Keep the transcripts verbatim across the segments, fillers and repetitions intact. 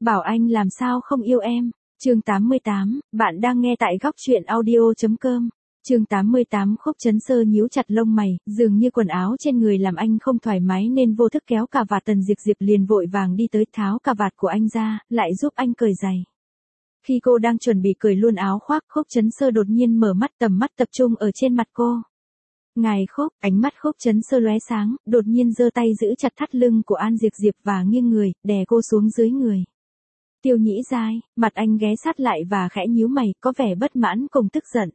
bảo anh làm sao không yêu em. Chương tám mươi tám, bạn đang nghe tại góc truyện audio chấm com. Chương tám mươi tám. Khúc Chấn Sơ nhíu chặt lông mày, dường như quần áo trên người làm anh không thoải mái nên vô thức kéo cà vạt. Tần Diệp Diệp liền vội vàng đi tới tháo cà vạt của anh ra, lại giúp anh cởi giày. Khi cô đang chuẩn bị cởi luôn áo khoác, Khúc Chấn Sơ đột nhiên mở mắt, tầm mắt tập trung ở trên mặt cô. Ngài Khúc, ánh mắt Khúc Chấn Sơ lóe sáng, đột nhiên giơ tay giữ chặt thắt lưng của An Diệp Diệp và nghiêng người, đè cô xuống dưới người. Tiêu Nhĩ Giai, mặt anh ghé sát lại và khẽ nhíu mày, có vẻ bất mãn cùng tức giận.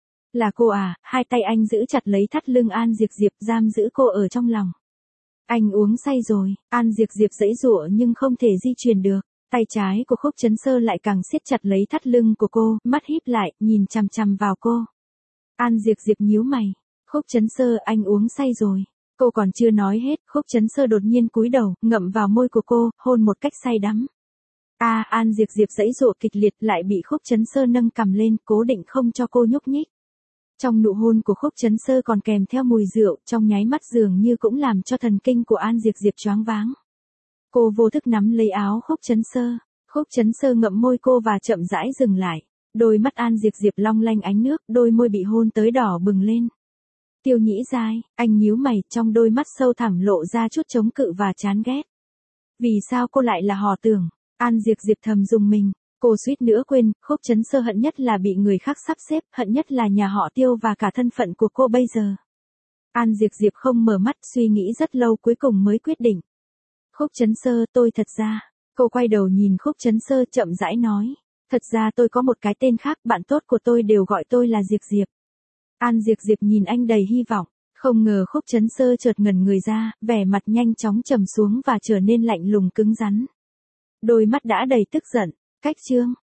Là cô à? Hai tay anh giữ chặt lấy thắt lưng An Diệp Diệp, giam giữ cô ở trong lòng. Anh uống say rồi. An Diệp Diệp giãy giụa nhưng không thể di chuyển được. Tay trái của Khúc Chấn Sơ lại càng siết chặt lấy thắt lưng của cô, mắt híp lại, nhìn chằm chằm vào cô. An Diệp Diệp nhíu mày. Khúc Chấn Sơ, anh uống say rồi. Cô còn chưa nói hết, Khúc Chấn Sơ đột nhiên cúi đầu, ngậm vào môi của cô, hôn một cách say đắm. A, à, An Diệp Diệp giãy giụa kịch liệt, lại bị Khúc Chấn Sơ nâng cằm lên, cố định không cho cô nhúc nhích. Trong nụ hôn của Khúc Chấn Sơ còn kèm theo mùi rượu, trong nháy mắt dường như cũng làm cho thần kinh của An Diệp Diệp choáng váng. Cô vô thức nắm lấy áo Khúc Chấn Sơ. Khúc Chấn Sơ ngậm môi cô và chậm rãi dừng lại. Đôi mắt An Diệp Diệp long lanh ánh nước, đôi môi bị hôn tới đỏ bừng lên. Tiêu Nhĩ Giai, anh nhíu mày, trong đôi mắt sâu thẳm lộ ra chút chống cự và chán ghét. Vì sao cô lại là họ Tưởng? An Diệp Diệp thầm rùng mình. Cô suýt nữa quên, Khúc Chấn Sơ hận nhất là bị người khác sắp xếp, hận nhất là nhà họ Tiêu và cả thân phận của cô bây giờ. An Diệp Diệp không mở mắt, suy nghĩ rất lâu cuối cùng mới quyết định. Khúc Chấn Sơ, tôi thật ra. Cô quay đầu nhìn Khúc Chấn Sơ chậm rãi nói. Thật ra tôi có một cái tên khác, bạn tốt của tôi đều gọi tôi là Diệp Diệp. An Diệp Diệp nhìn anh đầy hy vọng. Không ngờ Khúc Chấn Sơ chợt ngẩn người ra, vẻ mặt nhanh chóng trầm xuống và trở nên lạnh lùng cứng rắn. Đôi mắt đã đầy tức giận. Cách chương.